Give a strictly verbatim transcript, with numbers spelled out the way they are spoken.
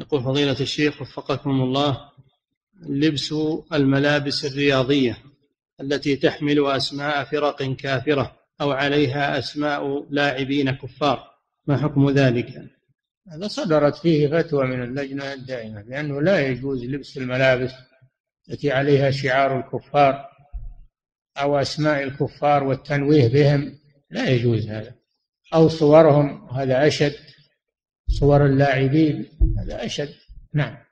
يقول فضيلة الشيخ وفقكم الله: لبس الملابس الرياضية التي تحمل أسماء فرق كافرة أو عليها أسماء لاعبين كفار، ما حكم ذلك؟ هذا صدرت فيه فتوى من اللجنة الدائمة بأنه لا يجوز لبس الملابس التي عليها شعار الكفار أو أسماء الكفار والتنويه بهم، لا يجوز هذا، أو صورهم، هذا أشد، صور اللاعبين هذا أشد. نعم.